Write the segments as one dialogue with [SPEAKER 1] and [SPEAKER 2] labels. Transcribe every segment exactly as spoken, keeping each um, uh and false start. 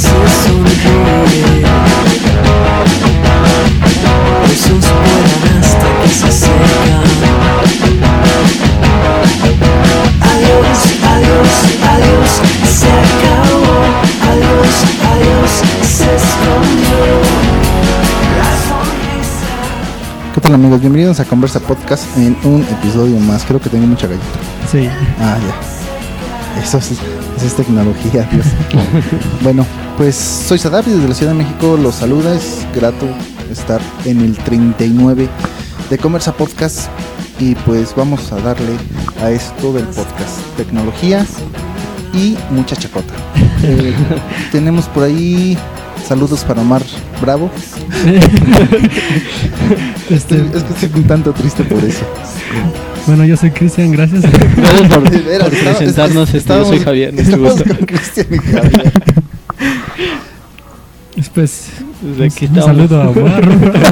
[SPEAKER 1] Amigos, bienvenidos a Conversa Podcast en un episodio más. Creo que tengo mucha galleta.
[SPEAKER 2] Sí.
[SPEAKER 1] Ah, ya. Eso es, eso es tecnología, Dios. Bueno, pues soy Sadapi desde la Ciudad de México. Los saluda. Es grato estar en el treinta y nueve de Conversa Podcast. Y pues vamos a darle a esto del podcast. Tecnología y mucha chacota. Eh, tenemos por ahí saludos para Omar Bravo. Este, es que estoy un tanto triste por eso.
[SPEAKER 2] Bueno, yo soy Cristian, gracias.
[SPEAKER 3] Gracias por, por presentarnos. Este, yo soy Javier.
[SPEAKER 1] Estamos con Cristian y Javier.
[SPEAKER 2] Después,
[SPEAKER 3] Desde aquí
[SPEAKER 2] un
[SPEAKER 3] estamos.
[SPEAKER 2] saludo a Omar.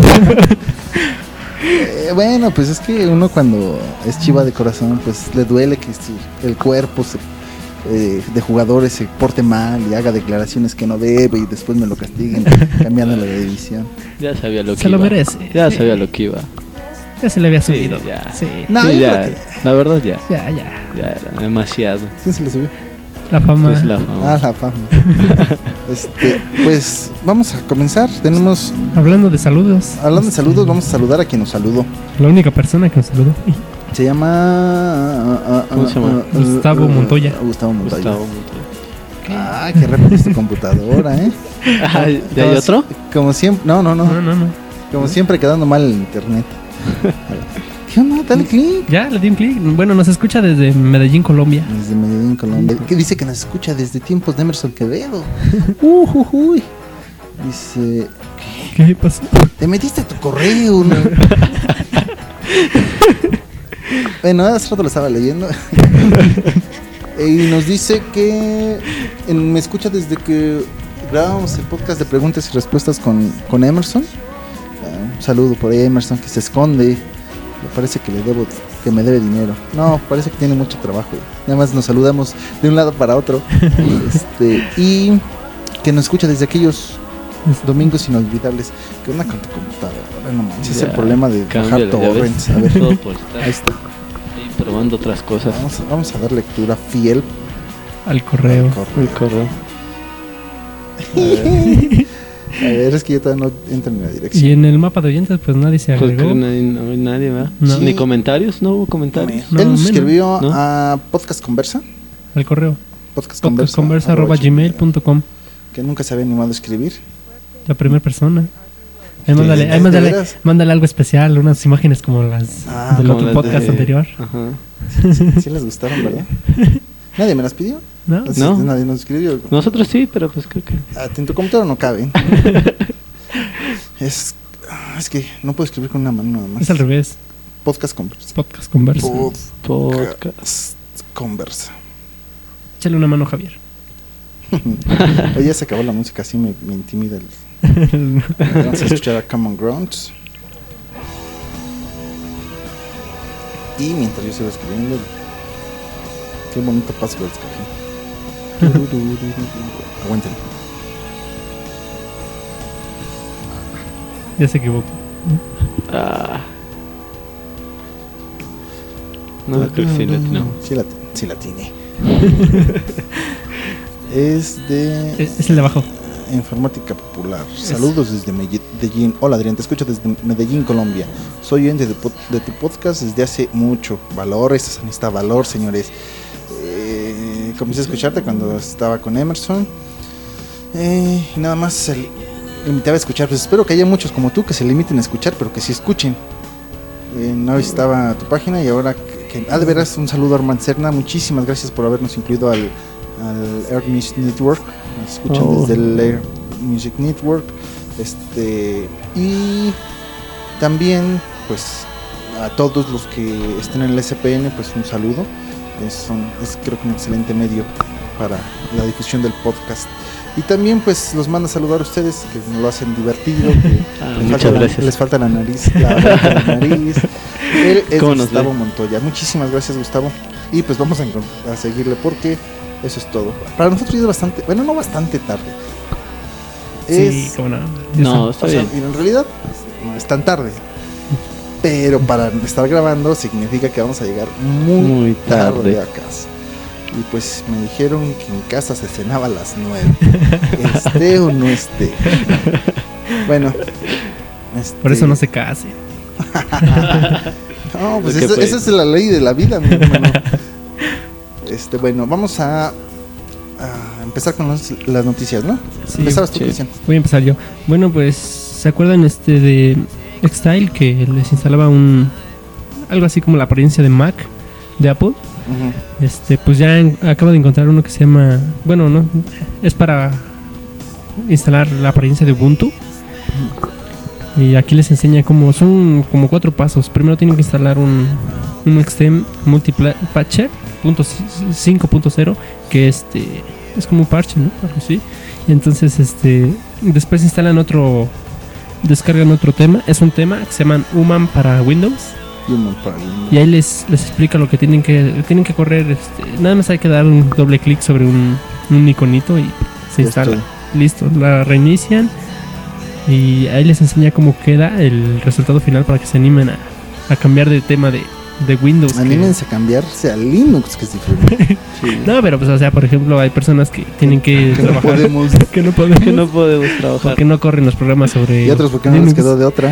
[SPEAKER 1] eh, bueno, pues es que uno cuando es chiva de corazón, pues le duele que su, el cuerpo se, eh, de jugadores se porte mal y haga declaraciones que no debe y después me lo castiguen cambiando la división.
[SPEAKER 3] Ya sabía lo que
[SPEAKER 2] Se
[SPEAKER 3] iba.
[SPEAKER 2] lo merece.
[SPEAKER 3] Ya sabía lo que iba.
[SPEAKER 2] Ya se le había
[SPEAKER 3] Sí,
[SPEAKER 2] subido.
[SPEAKER 3] ya.
[SPEAKER 2] Sí.
[SPEAKER 1] No,
[SPEAKER 3] Sí,
[SPEAKER 1] yo
[SPEAKER 3] ya.
[SPEAKER 1] creo que-
[SPEAKER 3] La verdad ya.
[SPEAKER 2] Ya, ya.
[SPEAKER 3] Ya era demasiado.
[SPEAKER 1] ¿Quién se le subió?
[SPEAKER 2] La fama.
[SPEAKER 3] Es la fama.
[SPEAKER 1] Ah, la fama. este, pues vamos a comenzar. Tenemos,
[SPEAKER 2] Hablando de saludos.
[SPEAKER 1] hablando de saludos, vamos a saludar a quien nos saludó.
[SPEAKER 2] La única persona que nos saludó.
[SPEAKER 1] Se llama ah, ah,
[SPEAKER 3] ¿Cómo se llama?
[SPEAKER 1] ah, ah,
[SPEAKER 2] Gustavo
[SPEAKER 1] ah,
[SPEAKER 2] Montoya.
[SPEAKER 1] Gustavo Montoya.
[SPEAKER 3] Gustavo Montoya.
[SPEAKER 1] Ah, qué rápido es tu computadora, ¿eh?
[SPEAKER 3] Ah, ¿ya hay
[SPEAKER 1] Como
[SPEAKER 3] otro?
[SPEAKER 1] si- Como siempre, no, no, no.
[SPEAKER 2] No, no, no.
[SPEAKER 1] Como siempre quedando mal el internet. ¿Qué onda? Dale clic.
[SPEAKER 2] Ya, le di un clic. Bueno, nos escucha desde Medellín, Colombia.
[SPEAKER 1] Desde Medellín, Colombia. ¿Qué dice que nos escucha desde tiempos de Emerson Quevedo? Uh, uh, uy. Dice,
[SPEAKER 2] ¿Qué pasó?
[SPEAKER 1] te metiste a tu correo, ¿no? Bueno, hace rato lo estaba leyendo. Y nos dice que en- me escucha desde que grabamos el podcast de preguntas y respuestas con, con Emerson. Uh, un saludo por ahí a Emerson que se esconde. Me parece que le debo, que me debe dinero. No, parece que tiene mucho trabajo. Nada más nos saludamos de un lado para otro. este, y que nos escucha desde aquellos domingos inolvidables. ¿Qué onda con tu computadora? No manches, es el
[SPEAKER 3] Ya,
[SPEAKER 1] problema de bajar
[SPEAKER 3] cámbiale, ya ves.
[SPEAKER 1] torrents. A ver,
[SPEAKER 3] Todo por estar
[SPEAKER 1] ahí está.
[SPEAKER 3] ahí probando otras cosas.
[SPEAKER 1] Vamos a, vamos a dar lectura fiel
[SPEAKER 2] Al correo.
[SPEAKER 1] al correo.
[SPEAKER 3] El correo.
[SPEAKER 1] A ver, es que yo todavía no entro en la dirección.
[SPEAKER 2] Y en el mapa de oyentes, pues nadie se
[SPEAKER 3] Pues
[SPEAKER 2] agregó.
[SPEAKER 3] que nadie, no hay nadie, ¿verdad?
[SPEAKER 2] No.
[SPEAKER 3] Ni comentarios, no hubo comentarios.
[SPEAKER 2] No,
[SPEAKER 1] Él nos
[SPEAKER 2] menos.
[SPEAKER 1] escribió
[SPEAKER 3] ¿No?
[SPEAKER 1] a Podcast Conversa.
[SPEAKER 2] Al correo.
[SPEAKER 1] Podcast Conversa.
[SPEAKER 2] Conversa arroba gmail punto com.
[SPEAKER 1] Que nunca se había animado a escribir.
[SPEAKER 2] La primera persona. Ahí
[SPEAKER 1] ¿De-
[SPEAKER 2] mándale,
[SPEAKER 1] de-
[SPEAKER 2] ahí
[SPEAKER 1] de
[SPEAKER 2] mándale,
[SPEAKER 1] veras?
[SPEAKER 2] mándale algo especial, unas imágenes como las
[SPEAKER 1] Ah,
[SPEAKER 2] del
[SPEAKER 3] Como
[SPEAKER 2] otro
[SPEAKER 3] las
[SPEAKER 2] podcast
[SPEAKER 3] de-
[SPEAKER 2] anterior.
[SPEAKER 3] Ajá.
[SPEAKER 1] Sí, sí les gustaron, ¿verdad? Nadie me las pidió.
[SPEAKER 2] ¿No?
[SPEAKER 1] Así,
[SPEAKER 3] No.
[SPEAKER 1] Nadie nos escribió.
[SPEAKER 3] Nosotros sí, pero pues creo que.
[SPEAKER 1] Ah, en tu computadora no caben. es, ah, es que no puedo escribir con una mano nada más.
[SPEAKER 2] Es al revés.
[SPEAKER 1] Podcast Conversa.
[SPEAKER 2] Podcast Conversa.
[SPEAKER 3] Podcast.
[SPEAKER 1] Podcast Conversa.
[SPEAKER 2] Échale una mano, Javier.
[SPEAKER 1] Oye, ya se acabó la música, así me, me intimida. El... Vamos a escuchar a Common Grounds. Y mientras yo sigo escribiendo, qué bonito password escogí. Aguanten.
[SPEAKER 2] Ya se equivocó.
[SPEAKER 3] Ah. No, creo que sí la atinó.
[SPEAKER 1] Sí la, sí la tiene. Es de
[SPEAKER 2] Es, es el de abajo.
[SPEAKER 1] Informática Popular. Saludos desde Medellín. Hola Adrián, te escucho desde Medellín, Colombia. Soy oyente de, pod- de tu podcast desde hace mucho. Valor, esa necesita valor, señores. Eh, comencé a escucharte cuando estaba con Emerson. Eh, y nada más se limitaba a escuchar. Pues espero que haya muchos como tú que se limiten a escuchar, pero que sí escuchen. Eh, no visitaba tu página y ahora que, que ah, de veras un saludo a Armand Serna. Muchísimas gracias por habernos incluido al, al Air Music Network. Nos escuchan
[SPEAKER 3] Oh.
[SPEAKER 1] desde el Air Music Network. Este y también pues a todos los que estén en el S P N pues un saludo. Es, son, es creo que un excelente medio para la difusión del podcast. Y también pues los manda a saludar a ustedes, que nos lo hacen divertido, que
[SPEAKER 3] Ah,
[SPEAKER 1] les,
[SPEAKER 3] muchas
[SPEAKER 1] falta la,
[SPEAKER 3] gracias.
[SPEAKER 1] les falta la nariz, la, la nariz. Él es
[SPEAKER 3] ¿Cómo nos
[SPEAKER 1] Gustavo
[SPEAKER 3] ve?
[SPEAKER 1] Montoya. Muchísimas gracias, Gustavo. Y pues vamos a, encont- a seguirle porque eso es todo. Para nosotros ya es bastante, bueno, no bastante tarde.
[SPEAKER 2] Sí,
[SPEAKER 1] Es,
[SPEAKER 2] cómo no.
[SPEAKER 3] No,
[SPEAKER 2] Eso.
[SPEAKER 3] está
[SPEAKER 1] o sea,
[SPEAKER 3] bien.
[SPEAKER 1] mira, en realidad no es tan tarde. Pero para estar grabando significa que vamos a llegar muy,
[SPEAKER 3] Muy
[SPEAKER 1] tarde.
[SPEAKER 3] tarde.
[SPEAKER 1] a casa. Y pues me dijeron que en casa se cenaba a las nueve. Esté o no esté. Bueno. este-
[SPEAKER 2] Por eso no se case.
[SPEAKER 1] No, pues
[SPEAKER 3] Lo que
[SPEAKER 1] esa,
[SPEAKER 3] fue.
[SPEAKER 1] esa es la ley de la vida, mi hermano. Este, bueno, vamos a, a empezar con los- las noticias, ¿no?
[SPEAKER 2] Sí,
[SPEAKER 1] Empezabas tu
[SPEAKER 3] sí.
[SPEAKER 1] Cristian.
[SPEAKER 2] Voy a empezar yo. Bueno, pues, ¿se acuerdan este de Xstyle que les instalaba un algo así como la apariencia de Mac de Apple?
[SPEAKER 1] Ujú.
[SPEAKER 2] Este, pues ya en- acabo de encontrar uno que se llama, bueno, no, es para instalar la apariencia de Ubuntu. Y aquí les enseña cómo son como cuatro pasos. Primero tienen que instalar un un Xtreme Multipatcher punto cinco punto cero, que este es como un parche, ¿no? Algo así. Y entonces este después instalan otro, descargan otro tema, es un tema que se llama Human para Windows.
[SPEAKER 1] Human Paradigm.
[SPEAKER 2] Y ahí les, les explica lo que tienen que tienen que correr. Este, nada más hay que dar un doble clic sobre un, un iconito y se
[SPEAKER 1] Ya
[SPEAKER 2] instala.
[SPEAKER 1] estoy.
[SPEAKER 2] Listo, la reinician y ahí les enseña cómo queda el resultado final para que se animen a, a cambiar de tema de, de Windows. que-
[SPEAKER 1] Anímense a cambiarse a Linux, que es diferente.
[SPEAKER 3] Sí.
[SPEAKER 2] No, pero pues o sea, por ejemplo, hay personas que tienen que
[SPEAKER 1] Que no
[SPEAKER 2] trabajar
[SPEAKER 1] podemos.
[SPEAKER 2] que no podemos,
[SPEAKER 3] Que no podemos trabajar.
[SPEAKER 2] porque no corren los programas sobre
[SPEAKER 1] Y otros porque no les
[SPEAKER 2] Linux.
[SPEAKER 1] quedó de otra.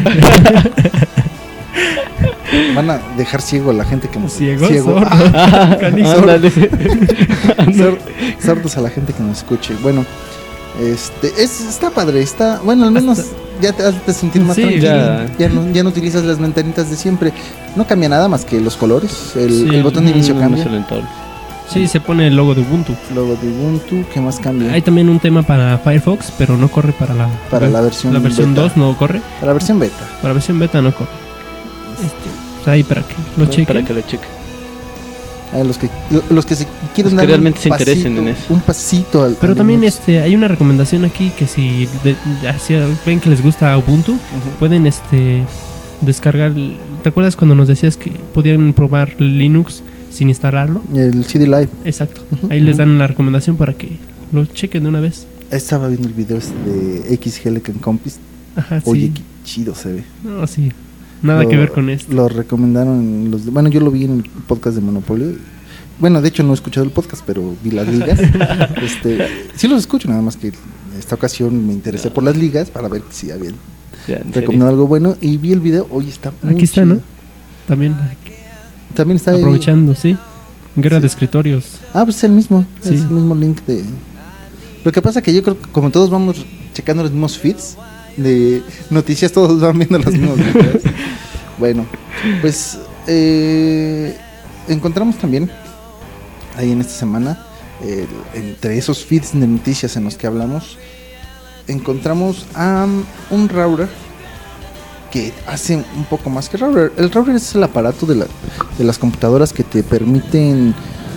[SPEAKER 1] Van a dejar ciego a la gente que nos
[SPEAKER 2] Ciego,
[SPEAKER 1] ciego.
[SPEAKER 2] sordo,
[SPEAKER 3] Ah,
[SPEAKER 2] canizo.
[SPEAKER 3] ándale.
[SPEAKER 1] Sor- sordos a la gente que nos escuche. Bueno, este es, está padre, está, bueno, al menos
[SPEAKER 2] Hasta-
[SPEAKER 1] ya te has de sentir más
[SPEAKER 2] Sí,
[SPEAKER 1] tranquilo.
[SPEAKER 3] ya.
[SPEAKER 1] Ya. no, ya no utilizas las ventanitas de siempre. No cambia nada más que los colores. El,
[SPEAKER 2] Sí,
[SPEAKER 1] el botón de inicio
[SPEAKER 3] Mm,
[SPEAKER 1] cambia.
[SPEAKER 3] es el entorno.
[SPEAKER 2] Sí, se pone el logo de Ubuntu.
[SPEAKER 1] Logo de Ubuntu, ¿qué más cambia?
[SPEAKER 2] Hay también un tema para Firefox, pero no corre para la
[SPEAKER 1] Para la versión
[SPEAKER 2] la versión
[SPEAKER 1] beta.
[SPEAKER 2] dos no corre,
[SPEAKER 1] Para la versión beta.
[SPEAKER 2] para la versión beta no corre. Este, pues ahí para que lo chequen.
[SPEAKER 3] Para que lo cheque.
[SPEAKER 1] A los que lo- los que se quieren
[SPEAKER 3] Los que
[SPEAKER 1] dar un
[SPEAKER 3] realmente se interesen
[SPEAKER 1] pasito-
[SPEAKER 3] en eso.
[SPEAKER 1] Un pasito al
[SPEAKER 2] Pero
[SPEAKER 1] al
[SPEAKER 2] también
[SPEAKER 1] Linux.
[SPEAKER 2] este hay una recomendación aquí que si de- ya si ven que les gusta Ubuntu,
[SPEAKER 1] Ujú.
[SPEAKER 2] pueden este descargar. ¿Te acuerdas cuando nos decías que podían probar Linux sin instalarlo?
[SPEAKER 1] El C D Live.
[SPEAKER 2] Exacto.
[SPEAKER 1] Ujú.
[SPEAKER 2] Ahí les dan la recomendación para que lo chequen de una vez.
[SPEAKER 1] Estaba viendo el video este de X Helican Compass.
[SPEAKER 2] Ajá, sí.
[SPEAKER 1] Oye, qué chido se ve.
[SPEAKER 2] No, sí. Nada
[SPEAKER 1] Lo-
[SPEAKER 2] que ver con esto.
[SPEAKER 1] Lo recomendaron los, bueno, yo lo vi en el podcast de Monopoly. Bueno, de hecho no he escuchado el podcast, pero vi las ligas. este, sí los escucho, nada más que esta ocasión me interesé por las ligas para ver si habían
[SPEAKER 3] Ya, en
[SPEAKER 1] recomendado
[SPEAKER 3] serio.
[SPEAKER 1] algo bueno y vi el video. Oye, está muy
[SPEAKER 2] Aquí está,
[SPEAKER 1] chido.
[SPEAKER 2] ¿no? También
[SPEAKER 1] También está ahí.
[SPEAKER 2] aprovechando, sí. Guerra
[SPEAKER 1] Sí.
[SPEAKER 2] de escritorios.
[SPEAKER 1] Ah, pues es el mismo,
[SPEAKER 2] Sí.
[SPEAKER 1] es el mismo link de. Lo que pasa que yo creo que como todos vamos checando los mismos feeds de noticias, todos van viendo los mismos videos. Bueno, pues eh, encontramos también ahí en esta semana, eh, entre esos feeds de noticias en los que hablamos, encontramos a un router que hace un poco más que router. El router es el aparato de, la, de las computadoras que te permiten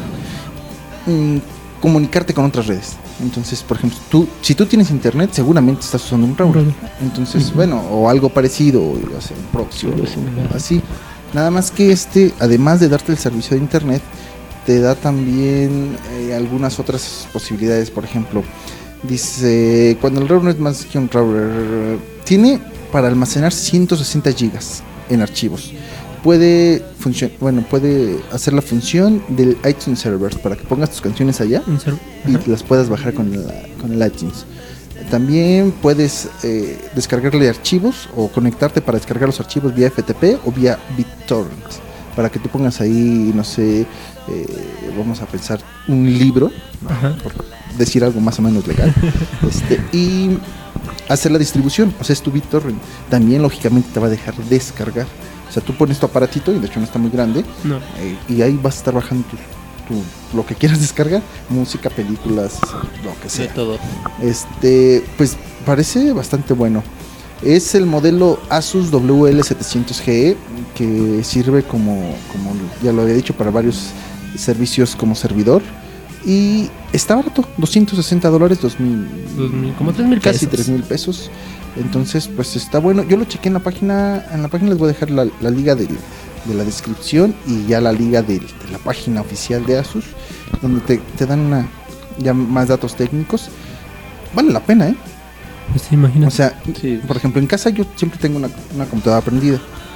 [SPEAKER 1] mm, comunicarte con otras redes. Entonces, por ejemplo, tú, si tú tienes internet, seguramente estás usando un router.
[SPEAKER 2] Router.
[SPEAKER 1] Entonces,
[SPEAKER 2] Ujú.
[SPEAKER 1] bueno, o algo parecido, o ya sea un proxy o
[SPEAKER 3] Algo similar.
[SPEAKER 1] así. Nada más que este, además de darte el servicio de internet, te da también eh, algunas otras posibilidades. Por ejemplo, dice, cuando el router es más que un router, tiene para almacenar ciento sesenta gigas en archivos. Puede funcionar, bueno, puede hacer la función del iTunes Server para que pongas tus canciones allá
[SPEAKER 2] Un ser-
[SPEAKER 1] y
[SPEAKER 2] Ajá.
[SPEAKER 1] las puedas bajar con el, con el iTunes. También puedes eh, descargarle archivos o conectarte para descargar los archivos vía F T P o vía BitTorrent, para que tú pongas ahí, no sé, eh, vamos a pensar un libro,
[SPEAKER 2] Ajá.
[SPEAKER 1] por decir algo más o menos legal, este, y hacer la distribución, o sea, es tu BitTorrent. También lógicamente te va a dejar descargar. O sea, tú pones tu aparatito, y de hecho no está muy grande,
[SPEAKER 2] No.
[SPEAKER 1] eh, y ahí vas a estar bajando tu, tu- lo que quieras descargar, música, películas, lo que
[SPEAKER 3] De
[SPEAKER 1] sea.
[SPEAKER 3] todo.
[SPEAKER 1] Este, pues parece bastante bueno. Es el modelo Asus W L setecientos G E, que sirve como, como ya lo había dicho, para varios servicios como servidor. Y está barato, doscientos sesenta dólares, dos mil,
[SPEAKER 2] Dos mil- como tres mil
[SPEAKER 1] casi
[SPEAKER 2] pesos.
[SPEAKER 1] tres mil pesos. Entonces, pues está bueno. Yo lo chequé en la página. En la página les voy a dejar la, la liga del- de la descripción y ya la liga del- de la página oficial de Asus, donde te, te dan una, ya más datos técnicos. Vale la pena, ¿eh?
[SPEAKER 2] Pues sí, imagínate.
[SPEAKER 1] O sea,
[SPEAKER 3] Sí.
[SPEAKER 1] por ejemplo, en casa yo siempre tengo una, una computadora prendida.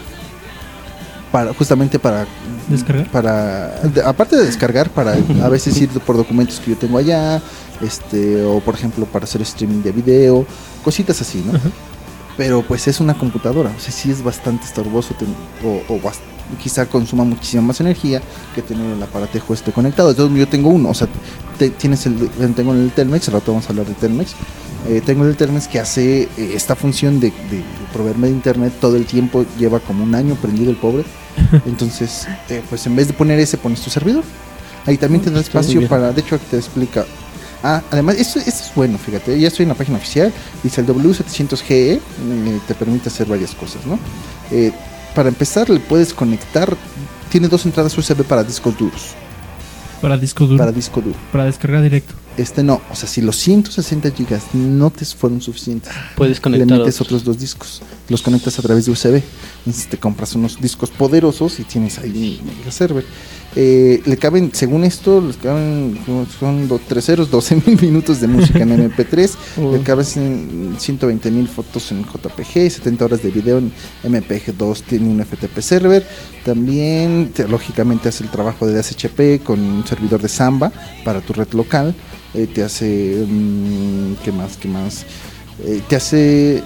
[SPEAKER 1] Para, justamente para
[SPEAKER 2] ¿Descargar?
[SPEAKER 1] para de- aparte de descargar, para a veces ir por documentos que yo tengo allá, este, o por ejemplo para hacer streaming de video, cositas así, ¿no?
[SPEAKER 2] Ajá.
[SPEAKER 1] Pero pues es una computadora, o sea, sí es bastante estorboso ten- o, o bast- quizá consuma muchísima más energía que tener el aparatejo este conectado. Entonces yo tengo uno, o sea, te- tienes el, tengo el Telmex, al rato vamos a hablar de Telmex. Eh, tengo el Telmex que hace eh, esta función de, de proveerme de internet todo el tiempo, lleva como un año prendido el pobre. Entonces, eh, pues en vez de poner ese, pones tu servidor. Ahí también te da
[SPEAKER 3] Está muy
[SPEAKER 1] espacio
[SPEAKER 3] bien.
[SPEAKER 1] para, de hecho aquí te explica. Ah, además, esto, esto es bueno, fíjate, ya estoy en la página oficial, dice el W setecientos G E, eh, te permite hacer varias cosas, ¿no? Eh, para empezar, le puedes conectar, tiene dos entradas U S B para discos duros,
[SPEAKER 2] Para disco duro.
[SPEAKER 1] para
[SPEAKER 2] Para,
[SPEAKER 1] disco duro.
[SPEAKER 2] descargar directo.
[SPEAKER 1] Este no, o sea, si los ciento sesenta gigas no te fueron suficientes,
[SPEAKER 3] Puedes
[SPEAKER 1] le
[SPEAKER 3] conectar
[SPEAKER 1] metes
[SPEAKER 3] otros.
[SPEAKER 1] otros dos discos, los conectas a través de U S B. Entonces te compras unos discos poderosos y tienes ahí el server. Eh, le caben, según esto, les caben, son do- tres ceros, doce mil minutos de música en M P tres,
[SPEAKER 3] Uh.
[SPEAKER 1] le caben ciento veinte mil fotos en J P G, setenta horas de video en M P G dos, tiene un F T P server. También, te- lógicamente, hace el trabajo de D H C P con un servidor de Samba para tu red local. Eh, te hace, mm, ¿qué más? ¿Qué más? Eh, te hace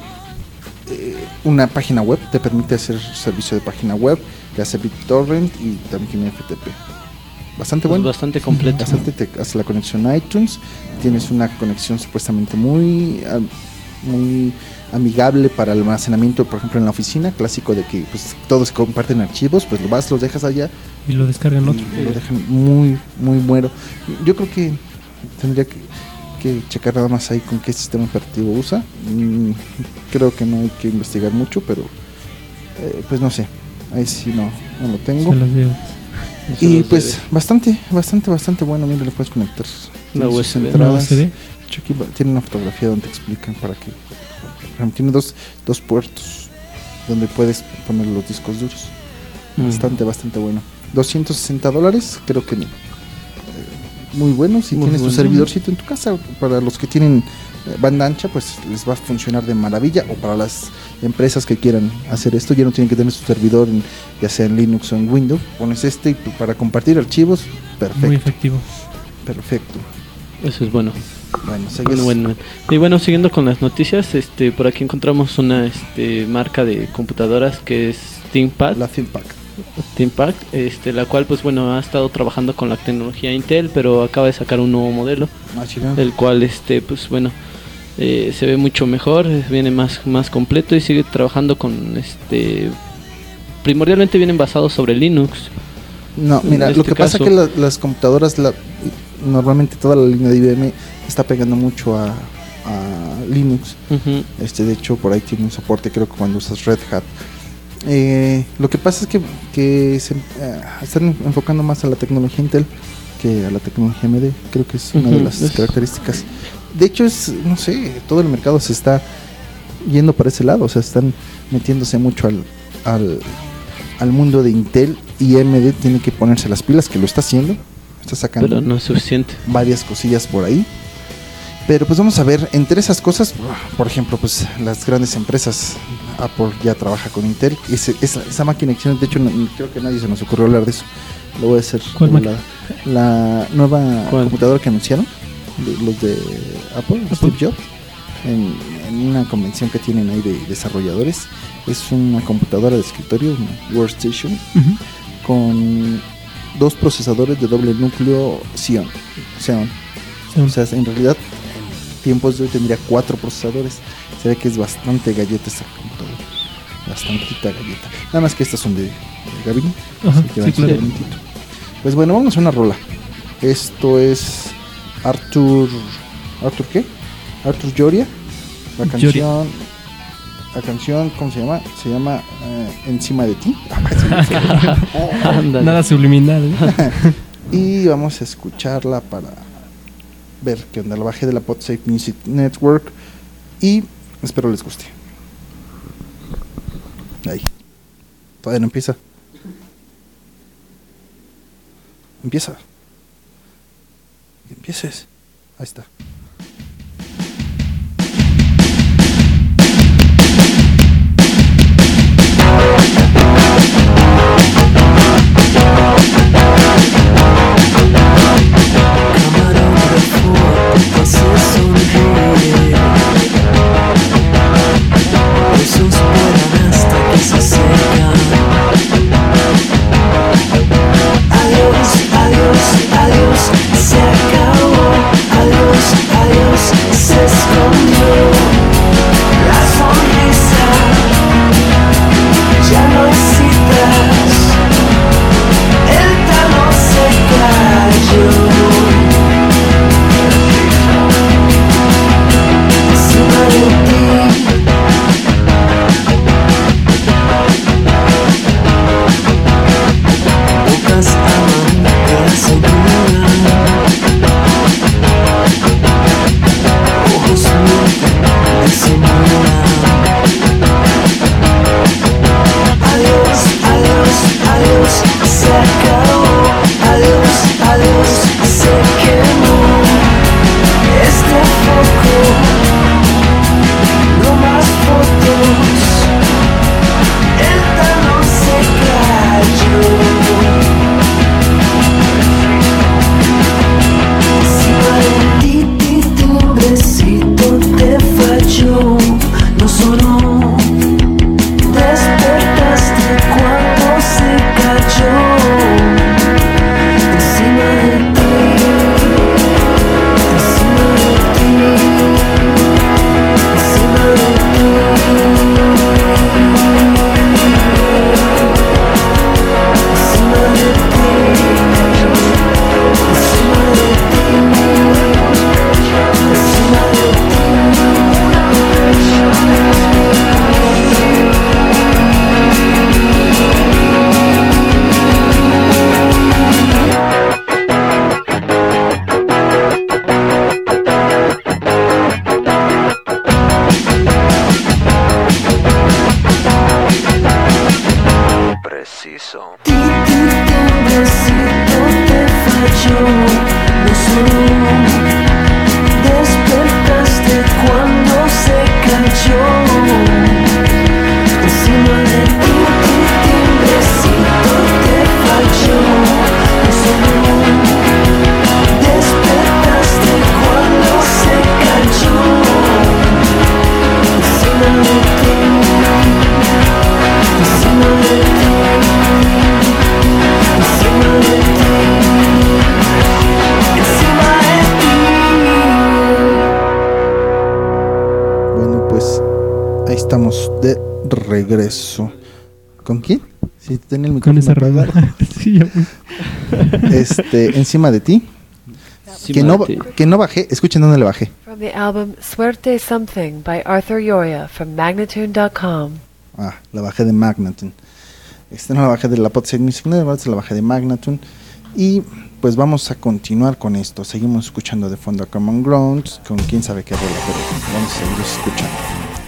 [SPEAKER 1] eh, una página web, te permite hacer servicio de página web, te hace BitTorrent y también tiene F T P. Bastante
[SPEAKER 3] Pues
[SPEAKER 1] bueno.
[SPEAKER 3] bastante completo.
[SPEAKER 1] Bastante, te hace la conexión a iTunes, tienes una conexión supuestamente muy, am- muy amigable para el almacenamiento, por ejemplo en la oficina, clásico de que pues todos comparten archivos, pues lo vas, los dejas allá
[SPEAKER 2] Y lo descargan otro.
[SPEAKER 1] y lo dejan muy, muy bueno. Yo creo que tendría que, que checar nada más ahí con qué sistema operativo usa. Mm, creo que no hay que investigar mucho, pero eh, pues no sé, ahí sí no, no lo tengo.
[SPEAKER 2] Se los digo.
[SPEAKER 3] Eso
[SPEAKER 1] Y
[SPEAKER 3] los
[SPEAKER 1] pues
[SPEAKER 3] debe.
[SPEAKER 1] bastante, bastante, bastante bueno. Mira, le puedes conectar
[SPEAKER 3] Una
[SPEAKER 1] tiene
[SPEAKER 3] U
[SPEAKER 1] sus
[SPEAKER 3] S B.
[SPEAKER 2] Una
[SPEAKER 1] entradas.
[SPEAKER 2] U S B.
[SPEAKER 1] De hecho, aquí va- tiene una fotografía donde te explican para qué. Por ejemplo, tiene dos, dos puertos donde puedes poner los discos duros.
[SPEAKER 3] Mm.
[SPEAKER 1] Bastante, bastante bueno. doscientos sesenta dólares, creo que eh, muy bueno. Si
[SPEAKER 3] Muy
[SPEAKER 1] tienes tu
[SPEAKER 3] bueno.
[SPEAKER 1] servidorcito en tu casa, para los que tienen eh, banda ancha, pues les va a funcionar de maravilla. O para las empresas que quieran hacer esto, ya no tienen que tener su servidor, en- ya sea en Linux o en Windows. Pones este y p- para compartir archivos, perfecto.
[SPEAKER 2] Muy efectivo.
[SPEAKER 1] Perfecto.
[SPEAKER 3] Eso es bueno.
[SPEAKER 1] Bueno, segues.
[SPEAKER 3] Bueno, bueno. Y bueno, siguiendo con las noticias, este, por aquí encontramos una este, marca de computadoras que es ThinkPad,
[SPEAKER 1] La ThinkPad.
[SPEAKER 3] ThinkPad, este, la cual pues bueno ha estado trabajando con la tecnología Intel, pero acaba de sacar un nuevo modelo,
[SPEAKER 1] Ah, chingada.
[SPEAKER 3] el cual este, pues bueno, eh, se ve mucho mejor, eh, viene más, más completo y sigue trabajando con este, primordialmente vienen basados sobre Linux.
[SPEAKER 1] No,
[SPEAKER 3] en
[SPEAKER 1] mira, lo
[SPEAKER 3] este
[SPEAKER 1] que pasa
[SPEAKER 3] caso.
[SPEAKER 1] es que la- las computadoras, la- normalmente toda la línea de I B M está pegando mucho a, a Linux.
[SPEAKER 3] Ujú.
[SPEAKER 1] Este, de hecho, por ahí tiene un soporte, creo que cuando usas Red Hat. Eh, lo que pasa es que, que se eh, están enfocando más a la tecnología Intel que a la tecnología A M D. Creo que es una de
[SPEAKER 3] Ujú,
[SPEAKER 1] las
[SPEAKER 3] es-
[SPEAKER 1] características. De hecho, es, no sé, todo el mercado se está yendo para ese lado. O sea, están metiéndose mucho al, al, al mundo de Intel, y A M D tiene que ponerse las pilas, que lo está haciendo. Está sacando
[SPEAKER 3] Pero no es suficiente.
[SPEAKER 1] varias cosillas por ahí. Pero pues vamos a ver, entre esas cosas, por ejemplo, pues las grandes empresas, Apple ya trabaja con Intel, ese- esa, esa máquina de acciones, de hecho no- no- creo que a nadie se nos ocurrió hablar de eso, lo voy a hacer.
[SPEAKER 2] ¿Cuál
[SPEAKER 1] de volada. La nueva
[SPEAKER 3] ¿Cuál?
[SPEAKER 1] computadora que anunciaron, de- los de Apple,
[SPEAKER 2] Apple.
[SPEAKER 1] Steve Jobs, en, en una convención que tienen ahí de desarrolladores, es una computadora de escritorio, una Workstation,
[SPEAKER 2] Ujú.
[SPEAKER 1] con dos procesadores de doble núcleo Xeon. Xeon.
[SPEAKER 2] Sí.
[SPEAKER 1] O sea, en realidad, en tiempos de hoy tendría cuatro procesadores. Se ve que es bastante galleta esta computadora. Bastantita galleta. Nada más que estas son de, de gabinete.
[SPEAKER 2] Ajá,
[SPEAKER 1] así que van
[SPEAKER 2] sí, claro.
[SPEAKER 1] gabinetito. Pues bueno, vamos a una rola. Esto es Arthur. ¿Arthur qué? Arthur Lloria. La
[SPEAKER 2] Lloria.
[SPEAKER 1] canción. La canción, ¿cómo se llama? Se llama eh, Encima de ti.
[SPEAKER 3] Ándale.
[SPEAKER 2] Nada subliminal. ¿eh?
[SPEAKER 1] Y vamos a escucharla para ver qué onda. La bajé de la PodSafe Music Network y espero les guste. Ahí. Todavía no empieza. Empieza. Que empieces. Ahí está. pues ahí estamos de regreso. ¿Con quién? Si tenía el micrófono
[SPEAKER 2] Con esa
[SPEAKER 1] apagado.
[SPEAKER 2] rola. Sí, ya, güey.
[SPEAKER 1] Este, encima de ti.
[SPEAKER 3] Sí,
[SPEAKER 1] Que no,
[SPEAKER 3] Mate.
[SPEAKER 1] que no bajé. Escuchen dónde le bajé.
[SPEAKER 4] From the album Suerte Something by Arthur Yoria from Magnatune dot com.
[SPEAKER 1] Ah, la bajé de Magnatune. Este no la bajé de la Podset Music Network, se la bajé de Magnatune. Y pues vamos a continuar con esto. Seguimos escuchando de fondo a Common Grounds con quién sabe qué rola, pero vamos a seguir escuchando.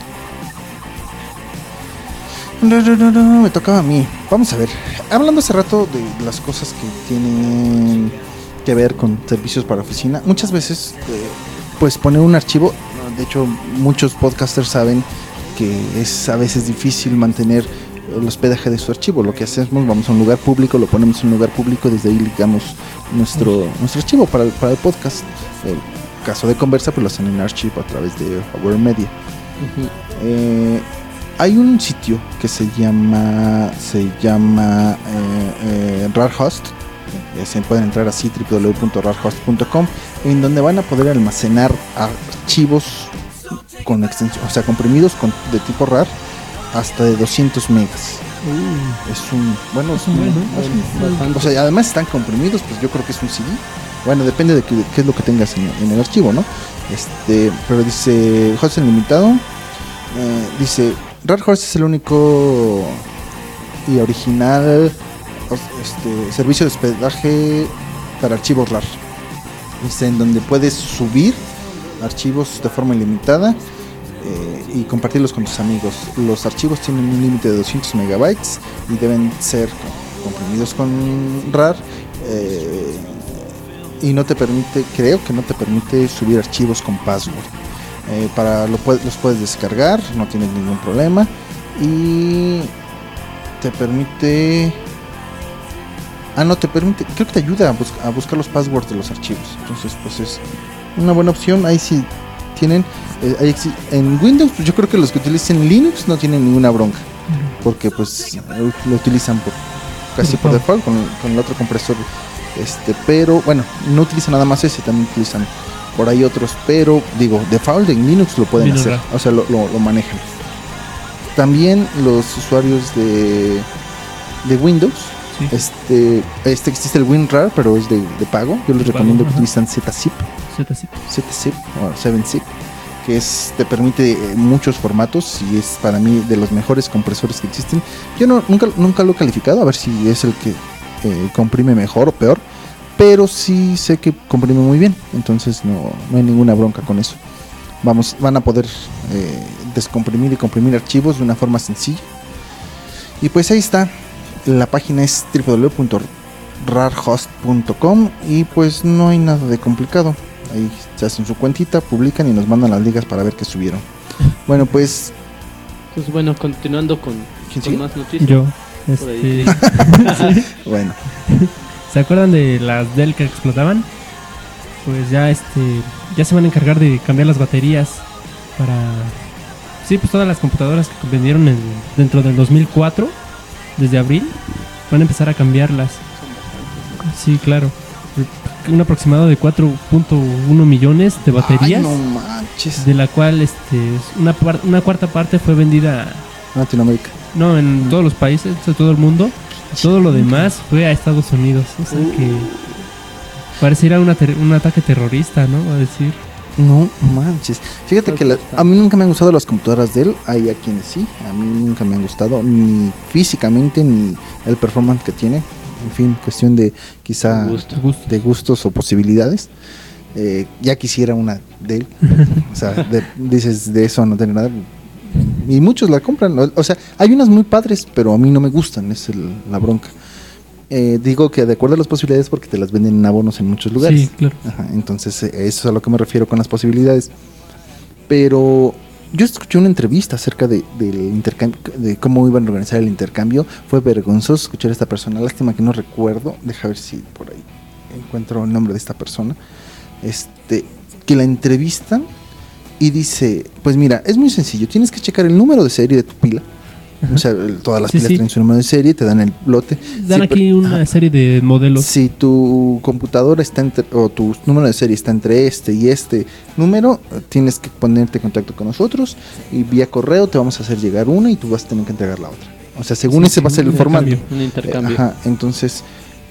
[SPEAKER 1] No, no, no, no, me tocaba a mí. Vamos a ver. Hablando hace rato de las cosas que tienen que ver con servicios para oficina, muchas veces, eh, pues poner un archivo. De hecho, muchos podcasters saben que es a veces difícil mantener el hospedaje de su archivo. Lo que hacemos, vamos a un lugar público, lo ponemos en un lugar público, desde ahí ligamos nuestro nuestro archivo para el, para el podcast. El caso de Conversa, pues lo hacen en Archive a través de Our Media.
[SPEAKER 3] Ujú.
[SPEAKER 1] Eh, hay un sitio que se llama se llama eh, eh, Rarhost. Eh, se pueden entrar así, doble u doble u doble u punto rarhost punto com, en donde van a poder almacenar archivos con extensión, o sea, comprimidos con, de tipo RAR hasta de doscientos megas.
[SPEAKER 2] Uh,
[SPEAKER 1] Es un, bueno, es
[SPEAKER 2] Es un
[SPEAKER 1] un,
[SPEAKER 2] bueno,
[SPEAKER 1] es un-
[SPEAKER 3] bastante.
[SPEAKER 1] o sea, además están comprimidos, pues yo creo que es un C D. Bueno, depende de qué, qué es lo que tengas en, en el archivo, ¿no? Este, pero dice hosting limitado. eh, dice Rarhost es el único y original os- este, servicio de hospedaje para archivos RAR. Dice en donde puedes subir archivos de forma ilimitada eh, y compartirlos con tus amigos. Los archivos tienen un límite de doscientos megabytes y deben ser co- comprimidos con RAR, eh, y no te permite, creo que no te permite subir archivos con password. Eh, para lo puedes, los puedes descargar, no tienes ningún problema, y te permite, ah no te permite, creo que te ayuda a, bus- a buscar los passwords de los archivos. Entonces pues es una buena opción. Ahí sí tienen, eh, ahí exi- en Windows, pues yo creo que los que utilicen Linux no tienen ninguna bronca, porque pues lo, lo utilizan por casi por default con, con el otro compresor. Este, pero bueno, no utilizan nada más ese, también utilizan por ahí otros, pero digo, default en Linux lo pueden
[SPEAKER 2] Linux,
[SPEAKER 1] hacer,
[SPEAKER 2] ¿verdad?
[SPEAKER 1] o sea, lo, lo, lo manejan. También los usuarios de, de Windows,
[SPEAKER 2] sí.
[SPEAKER 1] este, este existe el WinRAR, pero es de, de pago. Yo les
[SPEAKER 2] De
[SPEAKER 1] recomiendo
[SPEAKER 2] pago,
[SPEAKER 1] que
[SPEAKER 2] ajá.
[SPEAKER 1] utilizan Z-Zip,
[SPEAKER 2] Z, sí.
[SPEAKER 1] Z-Zip o seven zip, que es, te permite eh, muchos formatos y es para mí de los mejores compresores que existen. Yo no, nunca, nunca lo he calificado, a ver si es el que eh, comprime mejor o peor, pero sí sé que comprime muy bien, entonces no, no hay ninguna bronca con eso. Vamos, van a poder eh, descomprimir y comprimir archivos de una forma sencilla. Y pues ahí está, la página es doble u doble u doble u punto rarhost punto com y pues no hay nada de complicado. Ahí se hacen su cuentita, publican y nos mandan las ligas para ver qué subieron. Bueno, pues
[SPEAKER 3] Pues bueno, continuando con,
[SPEAKER 1] ¿quién
[SPEAKER 3] con
[SPEAKER 1] sigue?
[SPEAKER 3] más noticias.
[SPEAKER 2] Yo.
[SPEAKER 3] Por ahí.
[SPEAKER 2] Este, sí.
[SPEAKER 1] Bueno,
[SPEAKER 2] ¿Se acuerdan de las Dell que explotaban? Pues ya este ya se van a encargar de cambiar las baterías para sí, pues todas las computadoras que vendieron en, dentro del dos mil cuatro, desde abril, van a empezar a cambiarlas. Sí, claro. Un aproximado de cuatro punto uno millones de baterías,
[SPEAKER 1] ay, no manches.
[SPEAKER 2] de la cual este una par- una cuarta parte fue vendida
[SPEAKER 1] Latinoamérica.
[SPEAKER 2] no en todos los países, de todo el mundo. Todo lo demás fue a Estados Unidos. O sea que pareciera una ter- un ataque terrorista, ¿no? A decir.
[SPEAKER 1] No manches. Fíjate que la- a mí nunca me han gustado las computadoras de él. Hay a quienes sí. A mí nunca me han gustado. Ni físicamente, ni el performance que tiene. En fin, cuestión de quizá
[SPEAKER 3] Gusto.
[SPEAKER 2] Gusto.
[SPEAKER 1] de gustos o posibilidades. Eh, ya quisiera una de él. O sea, de- dices de eso no tener nada. Y muchos la compran. O, o sea, hay unas muy padres, pero a mí no me gustan. Es el- la bronca. Eh, digo que de acuerdo a las posibilidades porque te las venden en abonos en muchos lugares.
[SPEAKER 2] Sí, claro.
[SPEAKER 1] Ajá, entonces eh, eso es a lo que me refiero con las posibilidades. Pero yo escuché una entrevista acerca de, del intercambio, de cómo iban a organizar el intercambio. Fue vergonzoso escuchar a esta persona. Lástima que no recuerdo. Deja ver si por ahí encuentro el nombre de esta persona. Este, que la entrevistan y dice, pues mira, es muy sencillo. Tienes que checar el número de serie de tu pila O sea, el- todas las
[SPEAKER 2] Sí,
[SPEAKER 1] pilas
[SPEAKER 2] sí.
[SPEAKER 1] tienen su número de serie, te dan el lote.
[SPEAKER 2] Dan
[SPEAKER 1] Sí,
[SPEAKER 2] aquí
[SPEAKER 1] pero-
[SPEAKER 2] una
[SPEAKER 1] ajá.
[SPEAKER 2] serie de modelos.
[SPEAKER 1] Si tu computadora está entre, o tu número de serie está entre este y este número, eh, tienes que ponerte en contacto con nosotros y vía correo te vamos a hacer llegar una y tú vas a tener que entregar la otra. O sea, según
[SPEAKER 2] Sí,
[SPEAKER 1] ese va a ser el
[SPEAKER 2] un
[SPEAKER 1] formato.
[SPEAKER 2] intercambio.
[SPEAKER 3] Un intercambio.
[SPEAKER 1] Ajá, entonces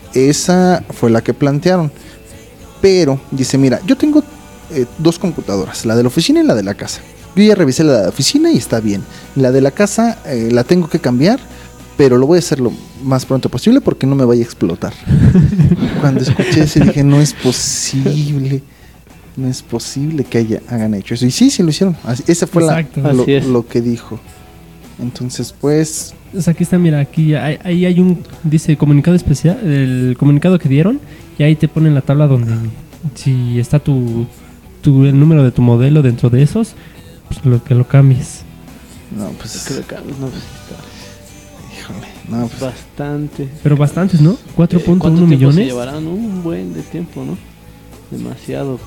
[SPEAKER 1] esa fue la que plantearon. Pero dice, mira, yo tengo eh, dos computadoras, la de la oficina y la de la casa. Yo ya revisé la de la oficina y está bien. La de la casa eh, la tengo que cambiar, pero lo voy a hacer lo más pronto posible porque no me vaya a explotar. Cuando escuché eso dije, no es posible. No es posible que haya, hagan hecho eso. Y sí, sí lo hicieron. Así- esa fue la,
[SPEAKER 2] Exacto.
[SPEAKER 1] lo,
[SPEAKER 3] Así es.
[SPEAKER 1] lo que dijo. Entonces, pues,
[SPEAKER 2] O sea, aquí está, mira, aquí hay, ahí hay un, dice comunicado especial, el comunicado que dieron, y ahí te ponen la tabla donde si está tu, tu el número de tu modelo dentro de esos, pues lo que lo cambies.
[SPEAKER 1] no, pues,
[SPEAKER 3] Es que lo cambias, no, pues, está
[SPEAKER 1] híjole, no, pues,
[SPEAKER 3] bastante.
[SPEAKER 2] Pero bastantes, ¿no? cuatro
[SPEAKER 3] Eh,
[SPEAKER 2] punto
[SPEAKER 3] ¿cuánto
[SPEAKER 2] uno
[SPEAKER 3] tiempo se
[SPEAKER 2] millones.
[SPEAKER 3] llevarán? Un buen de tiempo, ¿no? Demasiado.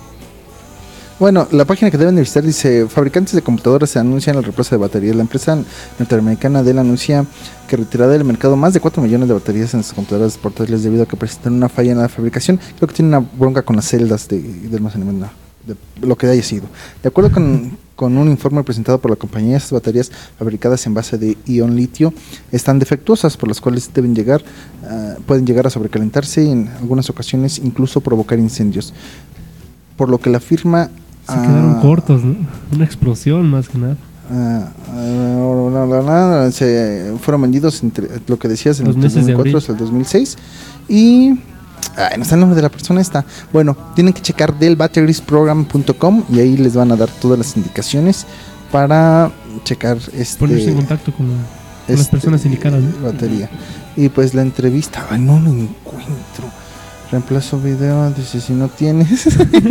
[SPEAKER 1] Bueno, la página que deben de visitar dice, fabricantes de computadoras se anuncian el reemplazo de baterías. La empresa norteamericana Dell anuncia que retirará del mercado más de cuatro millones de baterías en sus computadoras portátiles debido a que presentan una falla en la fabricación. Creo que tiene una bronca con las celdas de, de almacenamiento, de lo que haya sido. De acuerdo con, con un informe presentado por la compañía, estas baterías fabricadas en base de ion litio están defectuosas, por las cuales deben llegar, uh, pueden llegar a sobrecalentarse y en algunas ocasiones incluso provocar incendios. Por lo que la firma
[SPEAKER 2] Se quedaron
[SPEAKER 1] ah,
[SPEAKER 2] cortos, ¿no? Una explosión más que nada.
[SPEAKER 1] ah, ah, la, la, la, la, se fueron vendidos entre lo que decías en
[SPEAKER 2] Los
[SPEAKER 1] el
[SPEAKER 2] meses de
[SPEAKER 1] dos mil cuatro
[SPEAKER 2] abril.
[SPEAKER 1] hasta el dos mil seis y ay, no está el nombre de la persona esta. Bueno, tienen que checar dell batteries program punto com y ahí les van a dar todas las indicaciones para checar este
[SPEAKER 2] Ponerse en contacto con, con las
[SPEAKER 1] este,
[SPEAKER 2] personas indicadas, ¿no?
[SPEAKER 1] batería. Y pues la entrevista, ay, no lo encuentro. Reemplazo video, dice si no tienes.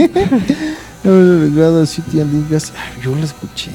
[SPEAKER 1] Grado City ligas. Yo la escuché.